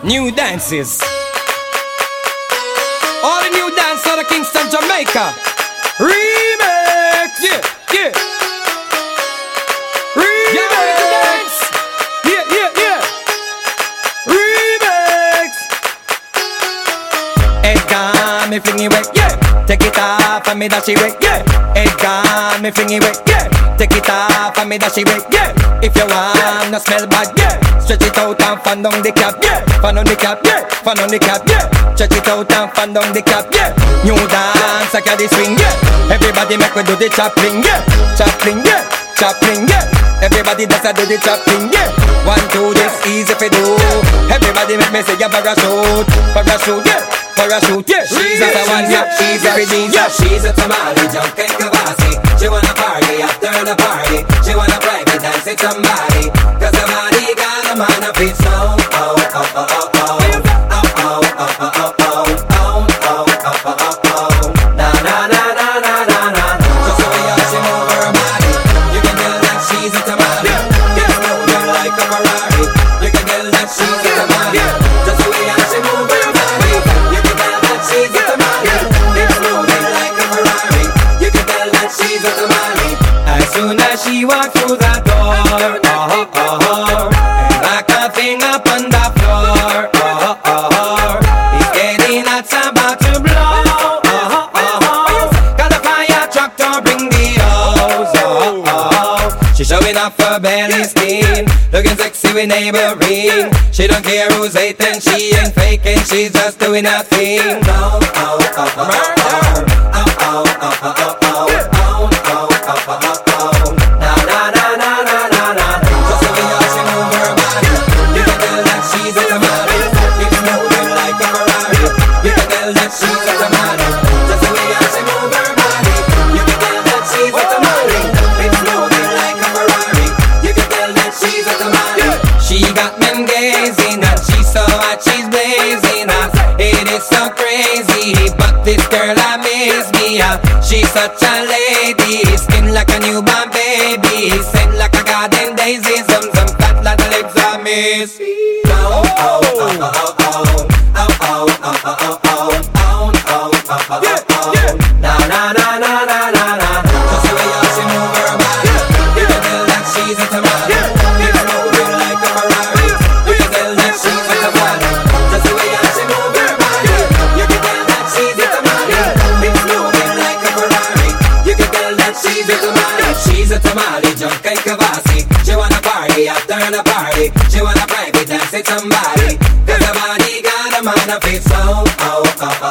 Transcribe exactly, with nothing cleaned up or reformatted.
New dances. All the new dance out of Kingston, Jamaica. Remix. Yeah, yeah. Remix. Yeah, yeah, yeah. Remix. It got me flingy way, yeah. Take it off and me dash it way, yeah. It got me flingy way, yeah. Take it off and me dash it way, yeah. If you want no smell bad, yeah. Stretch it out and fan down the cap, yeah. Fan on the cap, yeah. Fan on the cap, yeah. Stretch it out and fan down the cap, yeah. New dance, I carry swing, yeah. Everybody make we do the chopping, yeah. Chopping, yeah. Chopping, yeah. Everybody does a do the chopping, yeah. One, two, this easy for do. Everybody make me say a parachute, parachute, yeah. Parachute, yeah. She's a one, yeah. She's a redeem, yeah. She's a tamale, junk and kavasi. She wanna party after the party. She wanna private dance with somebody. Cause the body got a man up its own. Oh, oh, oh, oh, oh. Oh, oh, oh, oh, oh, oh. Oh, oh, oh, oh, oh, oh. Na, na, na, na, na, na, na. Just the way how she move her body. You can tell that she's a tamale. It's moving like a Ferrari. You can tell that she's a tamale. Just the way how she move her body. You can tell that she's a tamale. It's moving like a Ferrari. You can tell that she's a tamale. As soon as she walked through the door, oh, oh, oh, and back a thing up on the floor, oh, oh, oh, it's getting hot, about to blow, oh, oh, oh, got the fire truck to bring the hose, oh, oh, oh, she's showing off her belly skin, looking sexy with neighboring, she don't care who's hating, she ain't faking, she's just doing her thing, oh, oh, oh, oh, oh, oh, oh, oh, oh, oh, oh. She got them gazing and she's so hot, she's blazing up. It is so crazy, but this girl amazes me up. She's such a lady, skin like a newborn baby, scent like a garden daisy, some some fat like the lips of miss. Oh, oh, oh, oh, oh, oh, oh, oh, oh, oh, oh, oh, oh, oh, oh, oh. Na na na na na na na. Just the way how she move her body, you can tell that she's a tamale. It's moving like a Ferrari. You can tell that she's a tamale. Just the way how she move her body, you can tell that she's a tamale. It's moving like a Ferrari. You can tell that she's a tamale. She's a tamale, junk and kavasi. She wanna party after the party. She wanna private dance with somebody. Cause her body got a man of its own. Oh, oh,